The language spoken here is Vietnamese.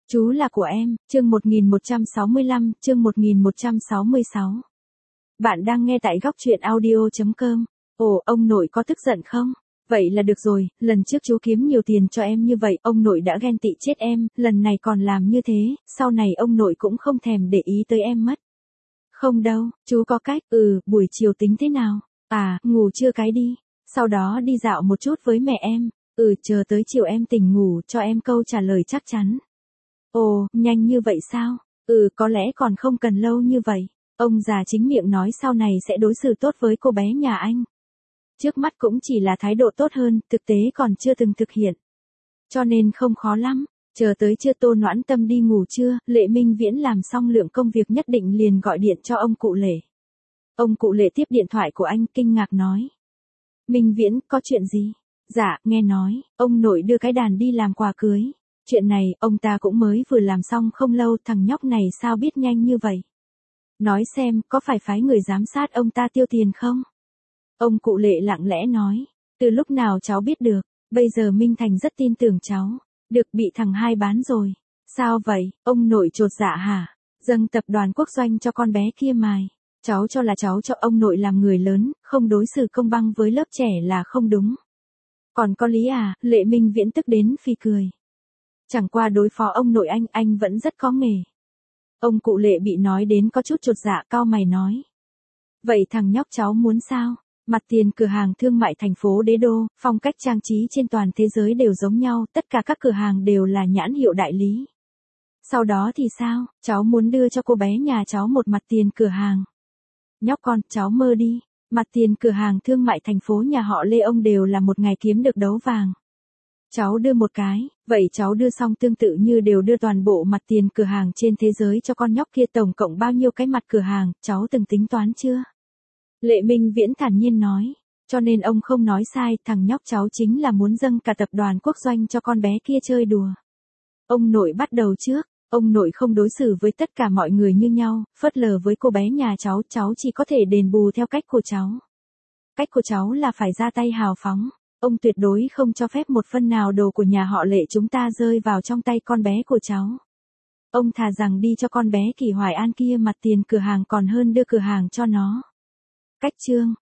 Chú là của em, chương 1165, chương 1166. Bạn đang nghe tại góc truyện audio.com. Ồ, ông nội có tức giận không? Vậy là được rồi, lần trước chú kiếm nhiều tiền cho em như vậy, ông nội đã ghen tị chết em, lần này còn làm như thế, sau này ông nội cũng không thèm để ý tới em mất. Không đâu, chú có cách, buổi chiều tính thế nào? Ngủ trưa cái đi, sau đó đi dạo một chút với mẹ em, chờ tới chiều em tỉnh ngủ cho em câu trả lời chắc chắn. Ồ, nhanh như vậy sao? Có lẽ còn không cần lâu như vậy. Ông già chính miệng nói sau này sẽ đối xử tốt với cô bé nhà anh. Trước mắt cũng chỉ là thái độ tốt hơn, thực tế còn chưa từng thực hiện. Cho nên không khó lắm. Chờ tới trưa Tô Noãn Tâm đi ngủ trưa, Lệ Minh Viễn làm xong lượng công việc nhất định liền gọi điện cho ông cụ Lệ. Ông cụ Lệ tiếp điện thoại của anh kinh ngạc nói. Minh Viễn, có chuyện gì? Dạ, nghe nói, ông nội đưa cái đàn đi làm quà cưới. Chuyện này, ông ta cũng mới vừa làm xong không lâu, thằng nhóc này sao biết nhanh như vậy? Nói xem, có phải phái người giám sát ông ta tiêu tiền không? Ông cụ Lệ lặng lẽ nói, từ lúc nào cháu biết được, bây giờ Minh Thành rất tin tưởng cháu, được bị thằng hai bán rồi. Sao vậy, ông nội chột dạ hả? Dâng tập đoàn quốc doanh cho con bé kia mài. Cháu cho là cháu cho ông nội làm người lớn, không đối xử công bằng với lớp trẻ là không đúng. Còn có lý à? Lệ Minh Viễn tức đến phì cười. Chẳng qua đối phó ông nội anh vẫn rất có nghề. Ông cụ Lệ bị nói đến có chút chột dạ, cau mày nói. Vậy thằng nhóc cháu muốn sao? Mặt tiền cửa hàng thương mại thành phố Đế Đô, phong cách trang trí trên toàn thế giới đều giống nhau, tất cả các cửa hàng đều là nhãn hiệu đại lý. Sau đó thì sao? Cháu muốn đưa cho cô bé nhà cháu một mặt tiền cửa hàng. Nhóc con, cháu mơ đi. Mặt tiền cửa hàng thương mại thành phố nhà họ Lê ông đều là một ngày kiếm được đấu vàng. Cháu đưa một cái, vậy cháu đưa xong tương tự như đều đưa toàn bộ mặt tiền cửa hàng trên thế giới cho con nhóc kia, tổng cộng bao nhiêu cái mặt cửa hàng, cháu từng tính toán chưa? Lệ Minh Viễn thản nhiên nói, cho nên ông không nói sai, thằng nhóc cháu chính là muốn dâng cả tập đoàn quốc doanh cho con bé kia chơi đùa. Ông nội bắt đầu trước, ông nội không đối xử với tất cả mọi người như nhau, phớt lờ với cô bé nhà cháu chỉ có thể đền bù theo cách của cháu. Cách của cháu là phải ra tay hào phóng. Ông tuyệt đối không cho phép một phân nào đồ của nhà họ Lệ chúng ta rơi vào trong tay con bé của cháu. Ông thà rằng đi cho con bé Kỳ Hoài An kia mặt tiền cửa hàng còn hơn đưa cửa hàng cho nó. Cách chương,